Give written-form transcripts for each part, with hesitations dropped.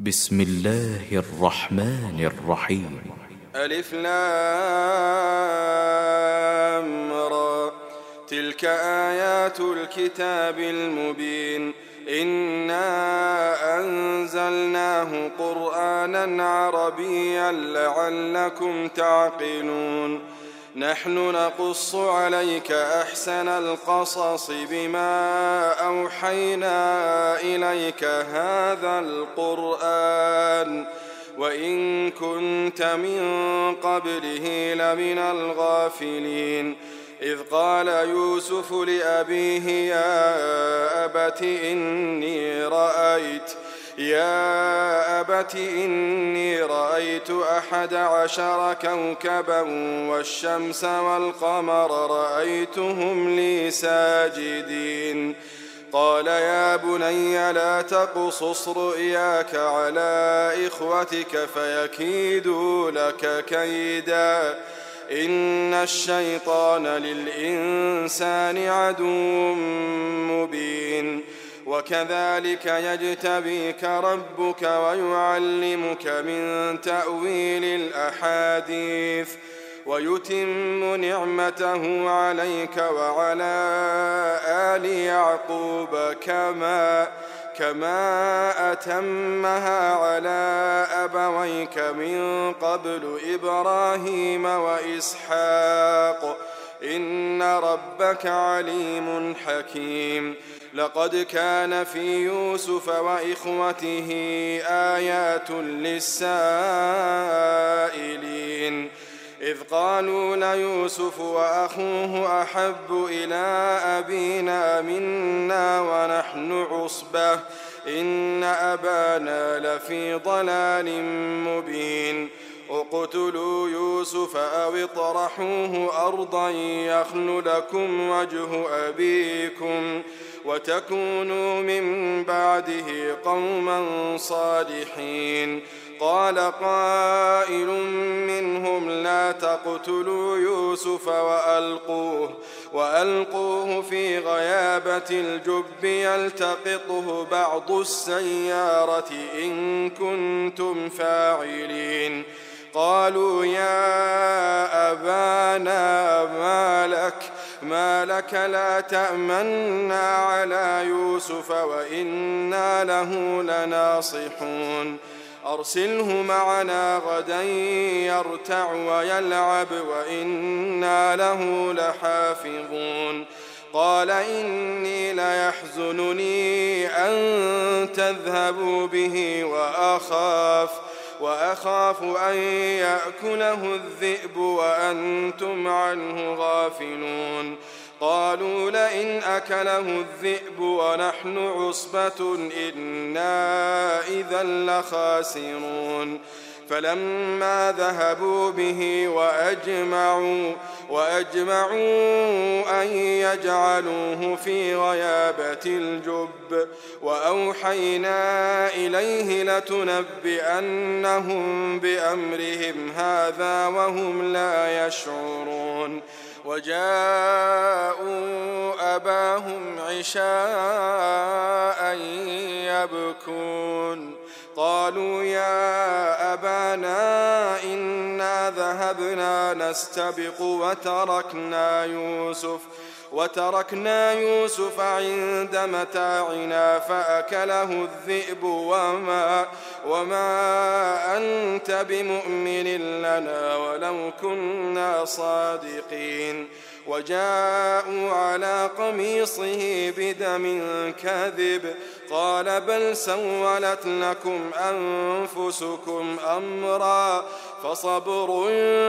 بسم الله الرحمن الرحيم. ألف لام را. تلك آيات الكتاب المبين. إنا أنزلناه قرآنا عربيا لعلكم تعقلون. نحن نقص عليك أحسن القصص بما أوحينا إليك هذا القرآن وإن كنت من قبله لمن الغافلين. إذ قال يوسف لأبيه يا أبت إني رأيت 11 كوكبا والشمس والقمر رأيتهم لي ساجدين. قال يا بني لا تقصص رؤياك على إخوتك فيكيدوا لك كيدا إن الشيطان للإنسان عدو مبين. وكذلك يجتبيك ربك ويعلمك من تأويل الأحاديث ويتم نعمته عليك وعلى آل يعقوب كما أتمها على أبويك من قبل إبراهيم وإسحاق إن ربك عليم حكيم. لقد كان في يوسف وإخوته آيات للسائلين إذ قالوا ليوسف وأخوه أحب إلى أبينا منا ونحن عصبة إن أبانا لفي ضلال مبين. اقتلوا يوسف أو اطرحوه أرضا يخل لكم وجه أبيكم وتكونوا من بعده قوما صالحين. قال قائل منهم لا تقتلوا يوسف وألقوه في غيابة الجب يلتقطه بعض السيارة إن كنتم فاعلين. قالوا يا أبانا ما لك لا تأمنا على يوسف وإنا له لناصحون. أرسله معنا غدا يرتع ويلعب وإنا له لحافظون. قال إني ليحزنني أن تذهبوا به وأخاف أن يأكله الذئب وأنتم عنه غافلون. قالوا لئن أكله الذئب ونحن عصبة إنا إذا لخاسرون. فلما ذهبوا به وأجمعوا أن يجعلوه في غيابة الجب وأوحينا إليه لتنبئنهم بأمرهم هذا وهم لا يشعرون. وجاءوا أباهم عشاء يبكون. قالوا يا أبانا إنا ذهبنا نستبق وتركنا يوسف عند متاعنا فأكله الذئب وما أنت بمؤمن لنا ولو كنا صادقين. وجاءوا على قميصه بدم كاذب قال بل سولت لكم أنفسكم أمرا فصبر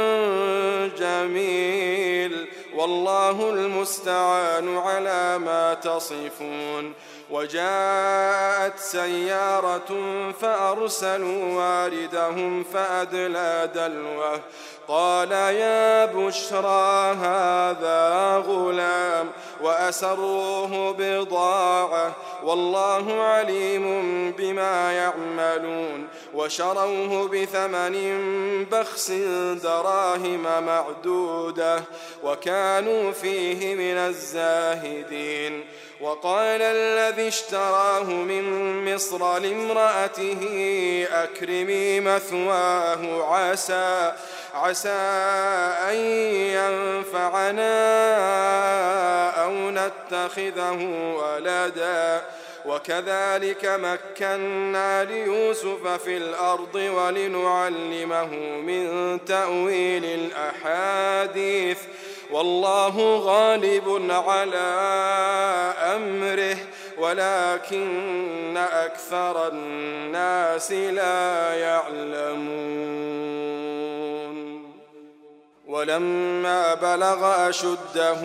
جميل والله المستعان على ما تصفون. وجاءت سيارة فأرسلوا واردهم فأدلى دلوه قال يا بشرى هذا غلام وأسروه بضاعة والله عليم بما يعملون. وشروه بثمن بخس دراهم معدودة وكانوا فيه من الزاهدين. وقال الذي اشتراه من مصر لامرأته أكرمي مثواه عسى أن ينفعنا أو نتخذه ولدا وكذلك مكنا ليوسف في الأرض ولنعلمه من تأويل الأحاديث والله غالب على أمره ولكن أكثر الناس لا يعلمون ولما بلغ أشده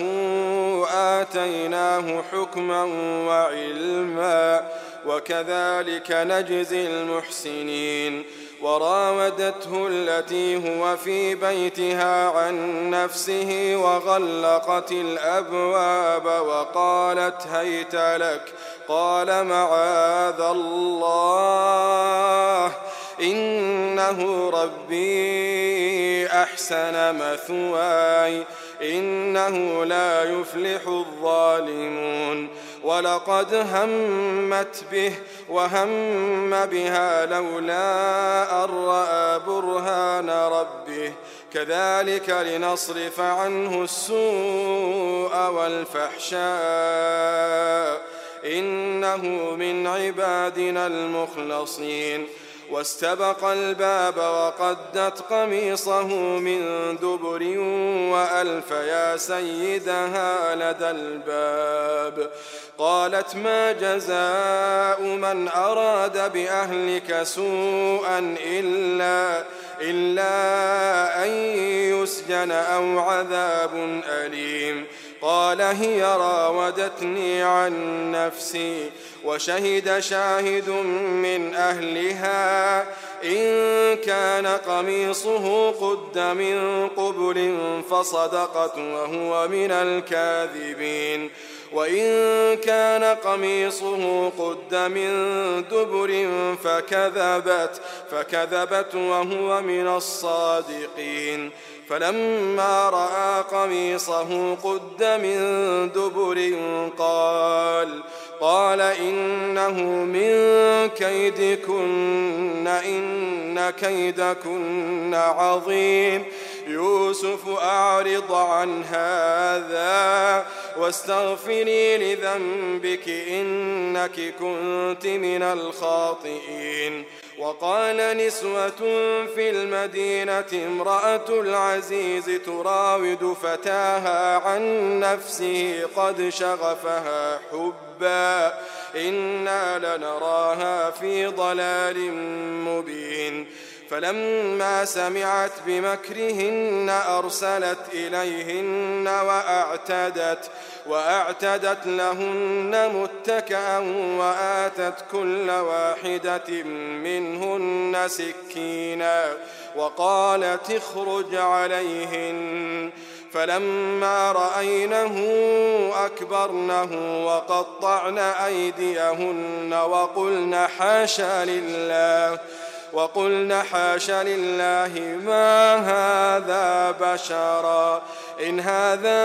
آتيناه حكما وعلما وكذلك نجزي المحسنين وراودته التي هو في بيتها عن نفسه وغلقت الأبواب وقالت هيت لك قال معاذ الله إنه ربي أحسن مثواي إنه لا يفلح الظالمون ولقد همت به وهم بها لولا أن رأى برهان ربه كذلك لنصرف عنه السوء والفحشاء إنه من عبادنا المخلصين واستبق الباب وقدت قميصه من دبر وألف يا سيدها لدى الباب قالت ما جزاء من أراد بأهلك سوءا إلا أن يسجن أو عذاب أليم قال هي راودتني عن نفسي وشهد شاهد من أهلها إن كان قميصه قد من قبل فصدقت وهو من الكاذبين وإن كان قميصه قد من دبر فكذبت وهو من الصادقين فلما رأى قميصه قد من دبر قال إنه من كيدكن إن كيدكن عظيم يوسف أعرض عن هذا واستغفري لذنبك إنك كنت من الخاطئين وقال نسوة في المدينة امرأة العزيز تراود فتاها عن نفسه قد شغفها حبا إنا لنراها في ضلال مبين فلما سمعت بمكرهن أرسلت إليهن وأعتدت لهن متكأ وآتت كل واحدة منهن سكينا وقالت اخرج عليهن فلما رأينه أكبرنه وقطعن أيديهن وقلن حاش لله ما هذا بشرا إن هذا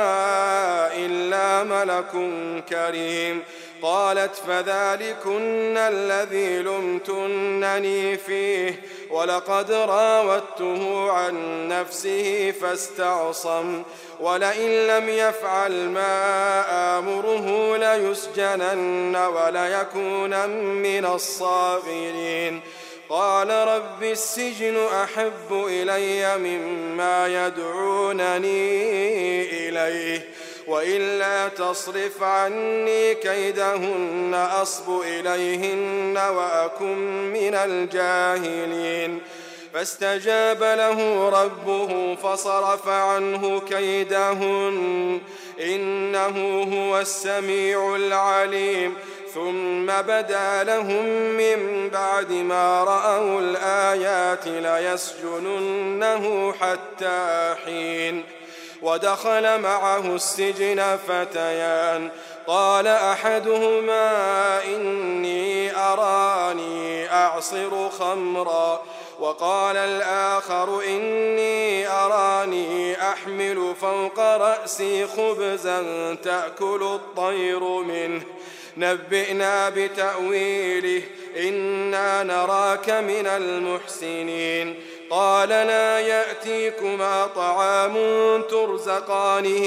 إلا ملك كريم قالت فذلكن الذي لمتنني فيه ولقد راودته عن نفسه فاستعصم ولئن لم يفعل ما آمره ليسجنن وليكون من الصاغرين قال رب السجن أحب إلي مما يدعونني إليه وإلا تصرف عني كيدهن أصب إليهن وأكن من الجاهلين فاستجاب له ربه فصرف عنه كيدهن إنه هو السميع العليم ثم بدا لهم من بعد ما رأوا الآيات ليسجننه حتى حين ودخل معه السجن فتيان قال أحدهما إني أراني أعصر خمرا وقال الآخر إني أراني أحمل فوق رأسي خبزا تأكل الطير منه نبئنا بتأويله إنا نراك من المحسنين قال لا يأتيكما طعام ترزقانه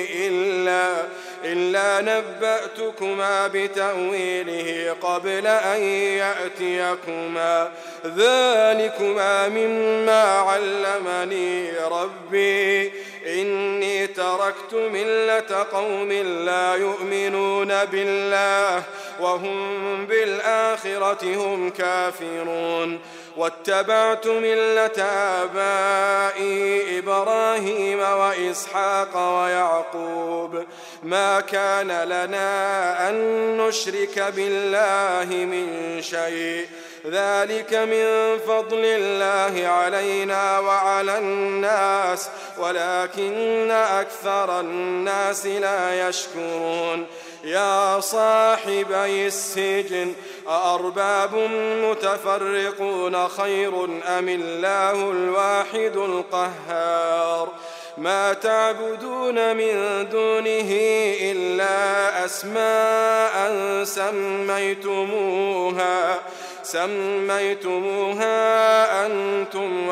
إلا نبأتكما بتأويله قبل أن يأتيكما ذلكما مما علمني ربي إني تركت ملة قوم لا يؤمنون بالله وهم بالآخرة هم كافرون واتبعت ملة آبائي إبراهيم وإسحاق ويعقوب ما كان لنا أن نشرك بالله من شيء ذلك من فضل الله علينا وعلى الناس ولكن أكثر الناس لا يشكرون يا صاحبي السجن أأرباب متفرقون خير أم الله الواحد القهار ما تعبدون من دونه إلا أسماء سميتموها أنتم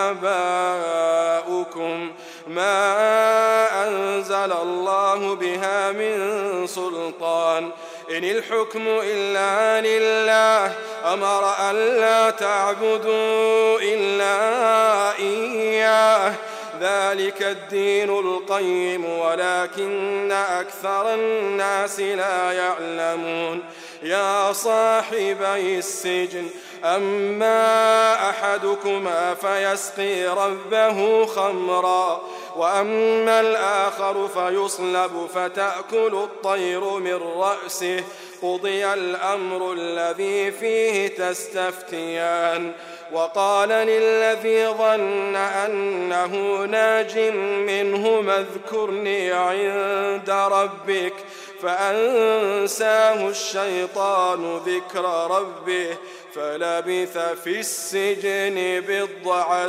وآباؤكم ما أنزل الله بها من سلطان إن الحكم إلا لله أمر أن لا تعبدوا إلا إياه ذلك الدين القيم ولكن أكثر الناس لا يعلمون يا صاحبي السجن أما أحدكما فيسقي ربه خمرا وأما الآخر فيصلب فتأكل الطير من رأسه قضي الأمر الذي فيه تستفتيان وقال للذي ظن أنه ناج منهما اذكرني عند ربك فأنساه الشيطان ذكر ربه فلبث في السجن بضع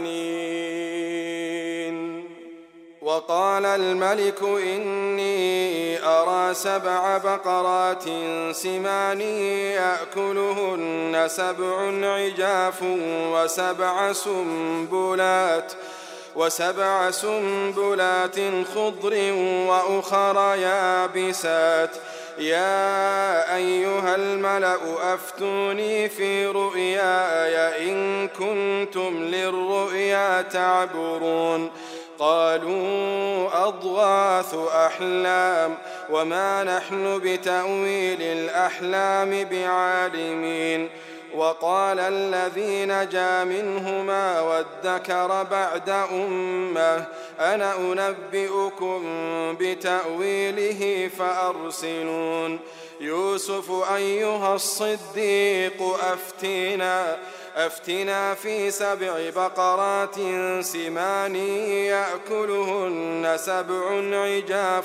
سنين وقال الملك إني أرى 7 بقرات سمان يأكلهن 7 عجاف و7 سنبلات خضر وأخر يابسات يا أيها الملأ أفتوني في رؤياي إن كنتم للرؤيا تعبرون قالوا أضغاث أحلام وما نحن بتأويل الأحلام بعالمين وقال الذي نجا منهما وادكر بعد أمة أنا أنبئكم بتأويله فأرسلون يوسف أيها الصديق أفتنا في 7 بقرات سمان يأكلهن 7 عجاف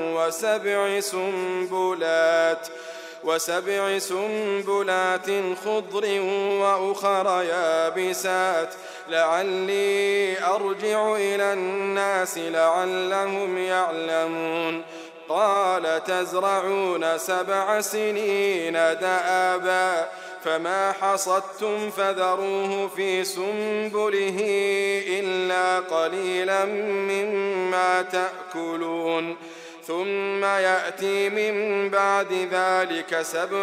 و7 سنبلات خضر وأخر يابسات لعلي أرجع إلى الناس لعلهم يعلمون قال تزرعون 7 سنين دأبا فما حصدتم فذروه في سنبله إلا قليلا مما تأكلون ثم يأتي من بعد ذلك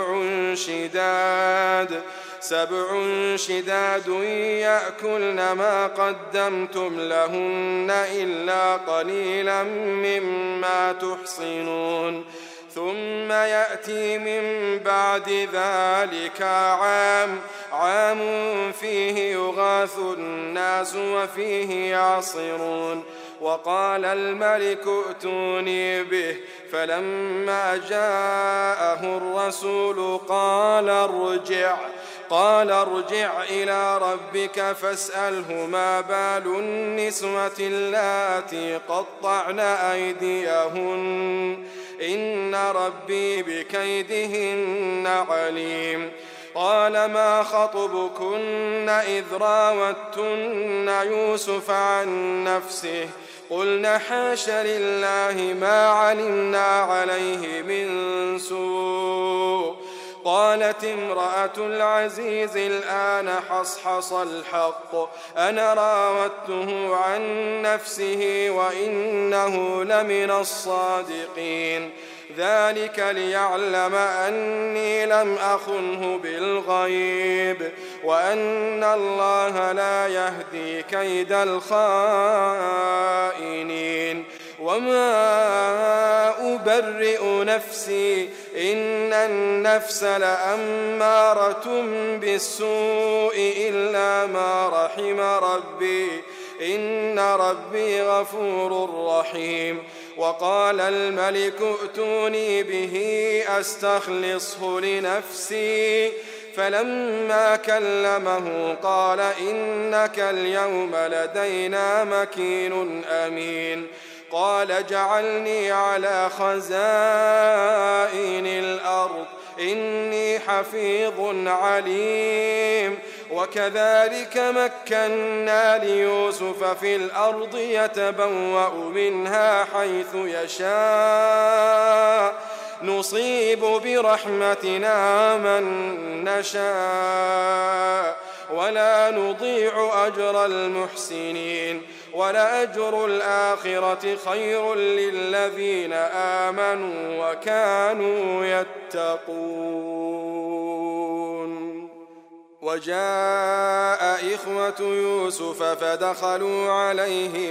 7 شداد يأكلن ما قدمتم لهن إلا قليلا مما تحصنون ثم يأتي من بعد ذلك عام فيه يغاث الناس وفيه يعصرون وقال الملك ائتوني به فلما جاءه الرسول قال ارجع إلى ربك فاسأله ما بال النسوة اللاتي قطعن أيديهن إن ربي بكيدهن عليم قال ما خطبكن إذ راوتن يوسف عن نفسه قلنا حاش لله ما علمنا عليه من سوء قالت امرأة العزيز الآن حصحص الحق أنا راودته عن نفسه وإنه لمن الصادقين ذلك ليعلم أني لم أخنه بالغيب وأن الله لا يهدي كيد الخائنين وما أبرئ نفسي إن النفس لأمارة بالسوء إلا ما رحم ربي إن ربي غفور رحيم وقال الملك ائتوني به أستخلصه لنفسي فلما كلمه قال إنك اليوم لدينا مكين أمين قال اجعلني على خزائن الأرض إني حفيظ عليم وكذلك مكنا ليوسف في الأرض يتبوأ منها حيث يشاء نصيب برحمتنا من نشاء ولا نضيع أجر المحسنين ولأجر الآخرة خير للذين آمنوا وكانوا يتقون وجاء إخوة يوسف فدخلوا عليه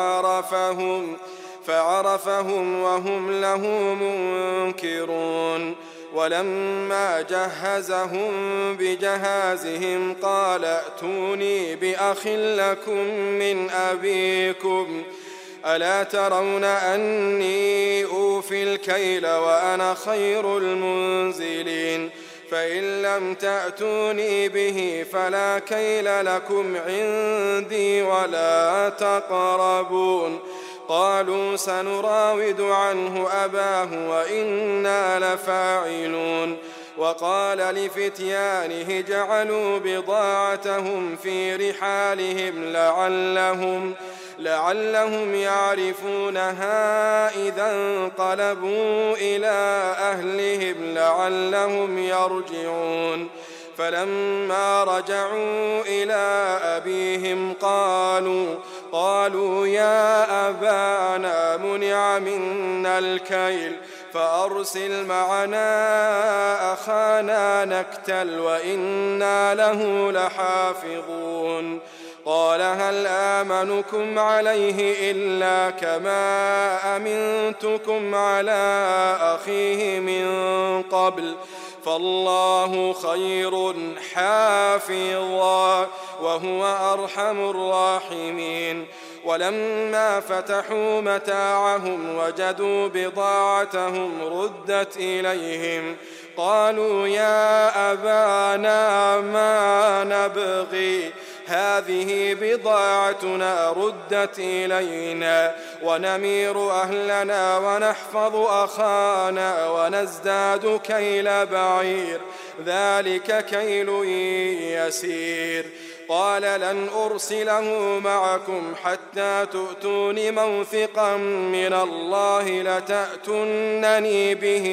فعرفهم وهم له منكرون ولما جهزهم بجهازهم قال ائتوني بأخ لكم من أبيكم ألا ترون أني أوفي الكيل وأنا خير المنزلين فإن لم تأتوني به فلا كيل لكم عندي ولا تقربون قالوا سنراود عنه أباه وإنا لفاعلون وقال لفتيانه جعلوا بضاعتهم في رحالهم لعلهم يعرفونها إذا انقلبوا إلى أهلهم لعلهم يرجعون فلما رجعوا إلى أبيهم قالوا يا أبانا منع منا الكيل فأرسل معنا أخانا نكتل وإنا له لحافظون قال هل آمنكم عليه إلا كما أمنتكم على أخيه من قبل فالله خير حافظا وهو أرحم الراحمين ولما فتحوا متاعهم وجدوا بضاعتهم ردت إليهم قالوا يا أبانا ما نبغي هذه بضاعتنا ردت إلينا ونمير أهلنا ونحفظ أخانا ونزداد كيل بعير ذلك كيل يسير قال لن أرسله معكم حتى تؤتون موثقا من الله لتأتونني به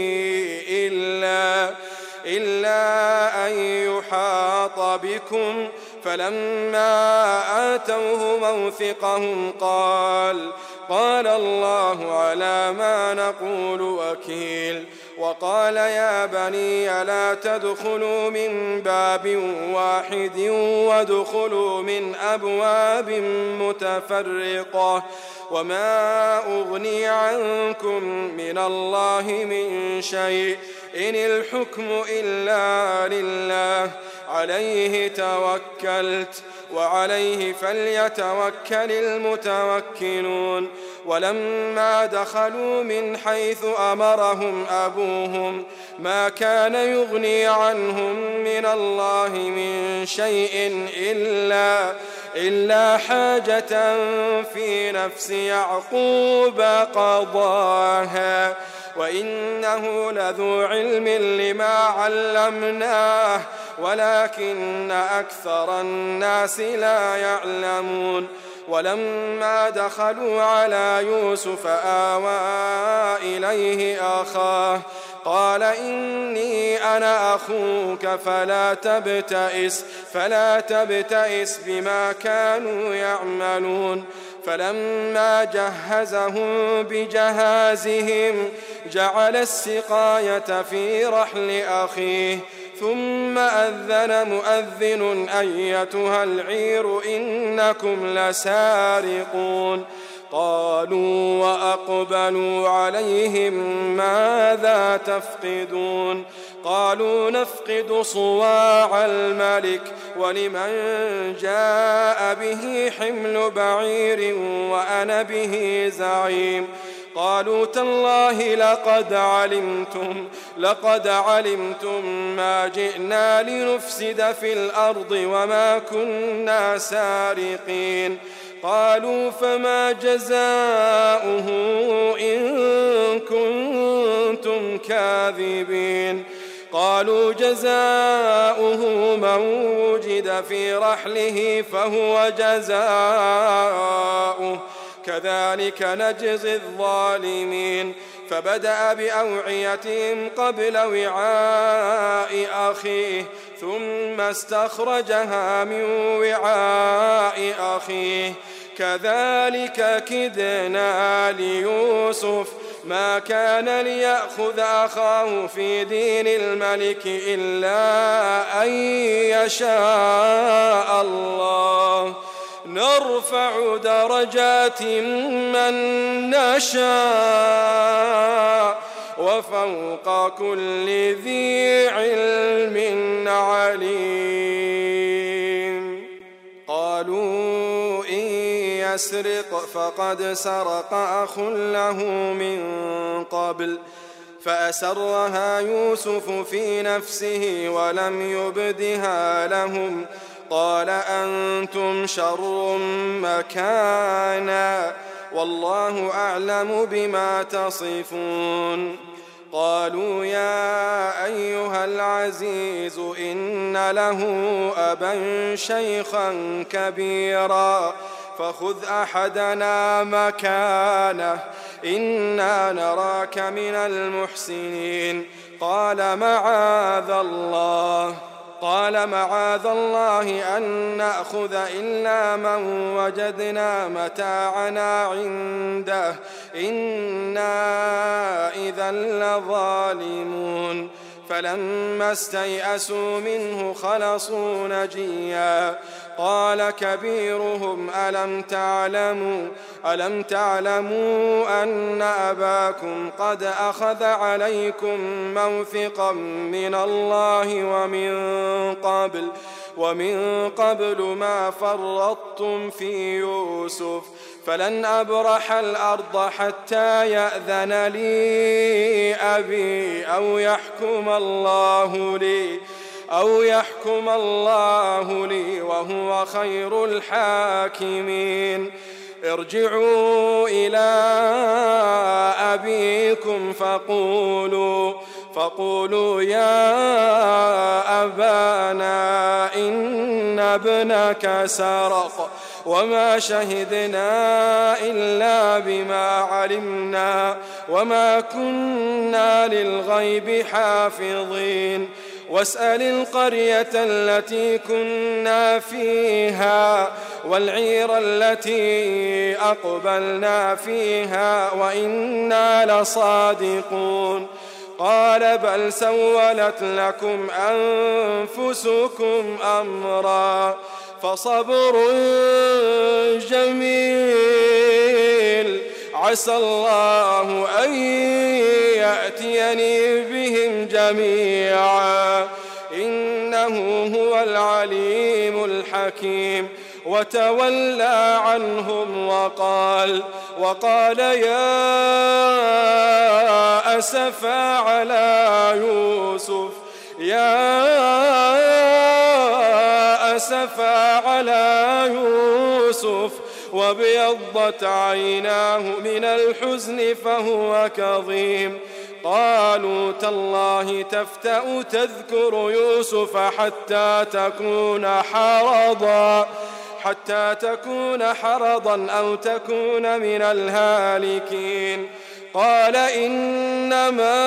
إلا أن يحاط بكم فلما آتوه موثقهم قال الله على ما نقول وكيل وقال يا بني لا تدخلوا من باب واحد وادخلوا من أبواب متفرقة وما أغني عنكم من الله من شيء إن الحكم إلا لله عليه توكلت وعليه فليتوكل المتوكلون ولما دخلوا من حيث أمرهم أبوهم ما كان يغني عنهم من الله من شيء إلا حاجة في نفس يعقوب وإنه لذو علم لما علمناه ولكن أكثر الناس لا يعلمون ولما دخلوا على يوسف آوى إليه أخاه قال إني أنا أخوك فلا تبتئس بما كانوا يعملون فلما جهزهم بجهازهم جعل السقاية في رحل أخيه ثم أذن مؤذن أيتها العير إنكم لسارقون قالوا وأقبلوا عليهم ماذا تفقدون قالوا نفقد صواع الملك ولمن جاء به حمل بعير وأنا به زعيم قالوا تالله لقد علمتم ما جئنا لنفسد في الأرض وما كنا سارقين قالوا فما جزاؤه إن كنتم كاذبين قالوا جزاؤه من وجد في رحله فهو جزاؤه كذلك نجزي الظالمين فبدأ بأوعيتهم قبل وعاء أخيه ثم استخرجها من وعاء أخيه كذلك كدنا ليوسف ما كان ليأخذ أخاه في دين الملك إلا أن يشاء الله نرفع درجات من نشاء وفوق كل ذي علم عليم قالوا إن يسرق فقد سرق أخ له من قبل فأسرها يوسف في نفسه ولم يبدها لهم قال أنتم شر مكانا والله أعلم بما تصفون قالوا يا أيها العزيز إن له أبا شيخا كبيرا فخذ أحدنا مكانه إنا نراك من المحسنين قال معاذ الله أن نأخذ إلا من وجدنا متاعنا عنده إنا إذا لظالمون فلما استيئسوا منه خلصوا نجيا قال كبيرهم ألم تعلموا أن أباكم قد أخذ عليكم موثقا من الله ومن قبل ما فرطتم في يوسف فلن أبرح الأرض حتى يأذن لي أبي أو يحكم الله لي وهو خير الحاكمين ارجعوا إلى أبيكم فقولوا يا أبانا إن ابنك سرق وما شهدنا إلا بما علمنا وما كنا للغيب حافظين واسأل القرية التي كنا فيها والعير التي أقبلنا فيها وإنا لصادقون قال بل سولت لكم أنفسكم أمرا فصبر جميل عسى الله أن يأتيني بهم جميعا إنه هو العليم الحكيم وتولى عنهم وقال يا أسفا على يوسف وابيضت عيناه من الحزن فهو كظيم قالوا تالله تفتأ تذكر يوسف حتى تكون حرضا أو تكون من الهالكين. قال إنما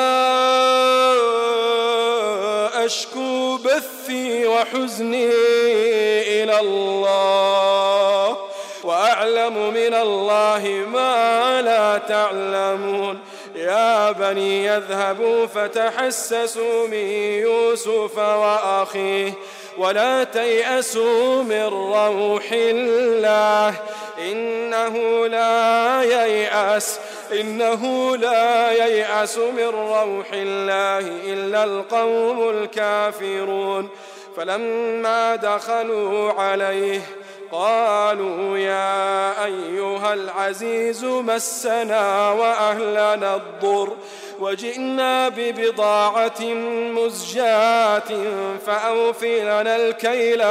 أشكو بثي وحزني إلى الله وأعلم من الله ما لا تعلمون. يا بني يذهبوا فتحسسوا من يوسف وأخيه ولا تيأسوا من روح الله إنه لا ييأس من روح الله إلا القوم الكافرون. فلما دخلوا عليه قالوا يا أيها العزيز مسنا وأهلنا الضر وجئنا ببضاعة مزجاة فأوفي لنا الكيل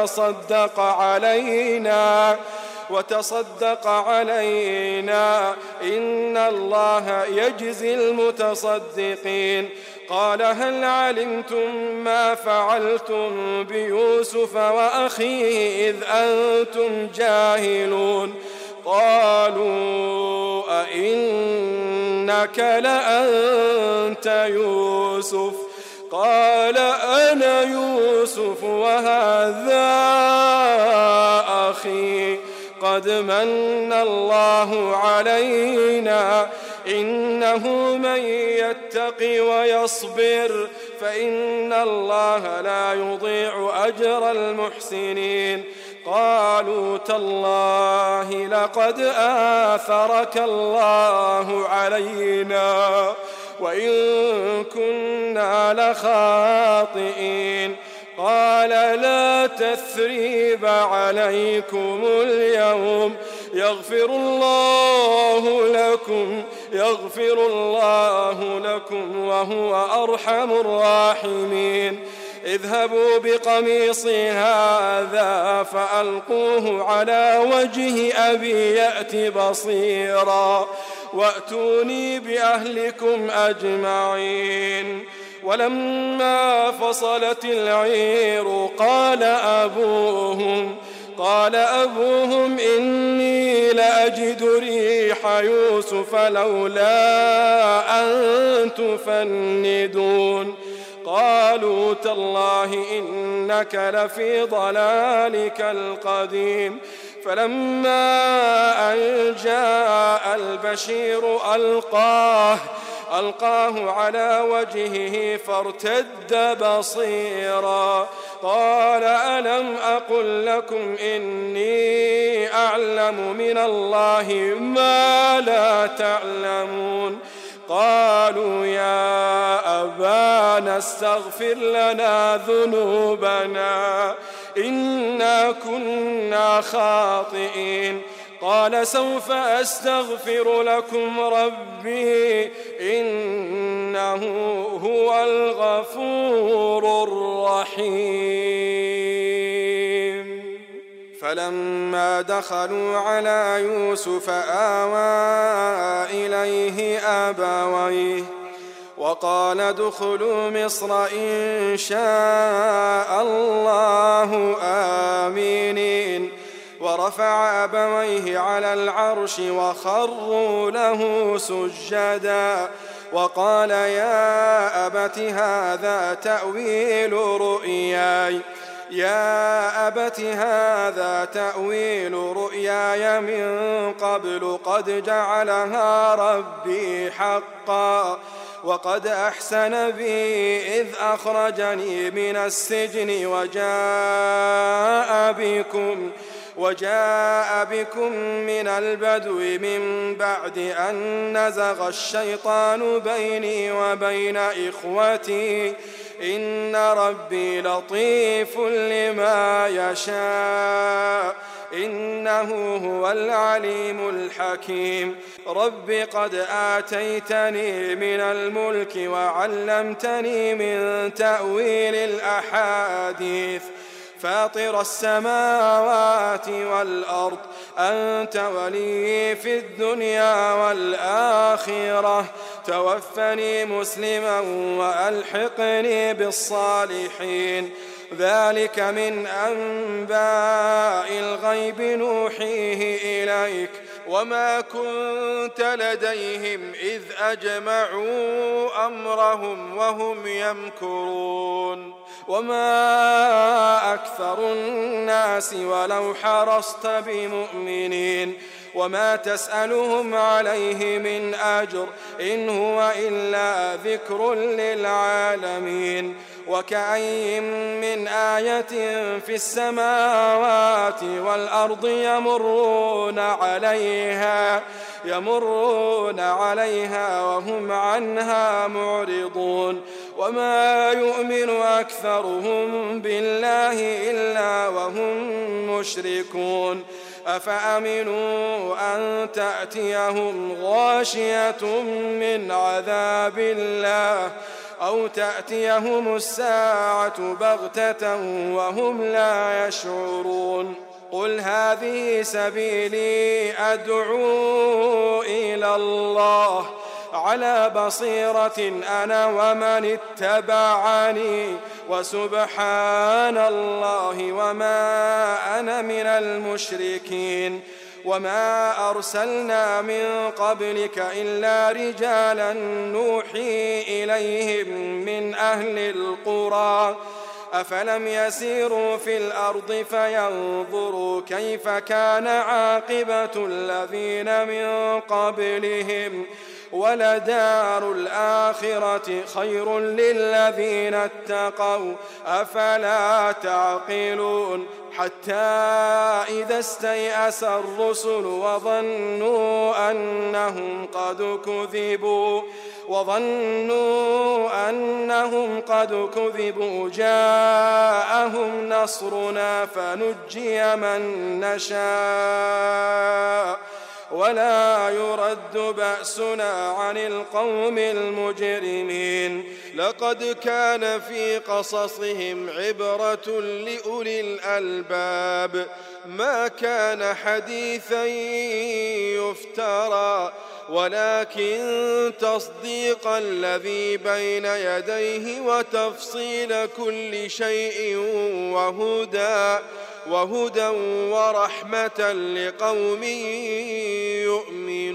وتصدق علينا إن الله يجزي المتصدقين. قال هل علمتم ما فعلتم بيوسف وأخيه إذ أنتم جاهلون؟ قالوا أئنك لأنت يوسف؟ قال أنا يوسف وهذا أخي قد من الله علينا إنه من يتق ويصبر فإن الله لا يضيع أجر المحسنين. قالوا تالله لقد آثرك الله علينا وإن كنا لخاطئين. قال لا تثريب عليكم اليوم يغفر الله لكم وهو أرحم الراحمين. اذهبوا بقميصي هذا فألقوه على وجه أبي يأت بصيرا وأتوني بأهلكم أجمعين. ولما فصلت العير قال أبوهم إني لأجد ريح يوسف لولا أن تفندون. قالوا تالله إنك لفي ضلالك القديم. فلما أن جاء البشير ألقاه على وجهه فارتد بصيرا. قال ألم أقل لكم إني أعلم من الله ما لا تعلمون؟ قالوا يا أبانا استغفر لنا ذنوبنا إنا كنا خاطئين. قال سوف أستغفر لكم ربي إنه هو الغفور الرحيم. فلما دخلوا على يوسف آوى إليه أبويه وقال ادخلوا مصر إن شاء الله آمنين. ورفع أبويه على العرش وخروا له سجدا وقال يا أبت هذا تأويل رؤياي من قبل قد جعلها ربي حقا وقد أحسن بي إذ أخرجني من السجن وجاء بكم من البدو من بعد أن نزغ الشيطان بيني وبين إخوتي إن ربي لطيف لما يشاء إنه هو العليم الحكيم. رب قد آتيتني من الملك وعلمتني من تأويل الأحاديث فاطر السماوات والأرض أنت ولي في الدنيا والآخرة توفني مسلما وألحقني بالصالحين. ذلك من أنباء الغيب نوحيه إليك وما كنت لديهم إذ أجمعوا أمرهم وهم يمكرون. وما أكثر الناس ولو حرصت بمؤمنين وما تسألهم عليه من أجر إن هو إلا ذكر للعالمين. وكأين من آية في السماوات والأرض يمرون عليها وهم عنها معرضون. وما يؤمن أكثرهم بالله إلا وهم مشركون. أفأمنوا أن تأتيهم غاشية من عذاب الله أو تأتيهم الساعة بغتة وهم لا يشعرون. قل هذه سبيلي أدعو إلى الله على بصيرة أنا ومن اتبعني وسبحان الله وما أنا من المشركين. وما أرسلنا من قبلك إلا رجالا نوحي إليهم من أهل القرى أفلم يسيروا في الأرض فينظروا كيف كان عاقبة الذين من قبلهم ولدار الآخرة خير للذين اتقوا أفلا تعقلون. حتى إذا استيأس الرسل وظنوا أنهم قد كذبوا جاءهم نصرنا فنجي من نشاء ولا يرد بأسنا عن القوم المجرمين. لقد كان في قصصهم عبرة لأولي الألباب ما كان حديثا يفترى ولكن تصديق الذي بين يديه وتفصيل كل شيء وهدى ورحمة لقوم يؤمنون.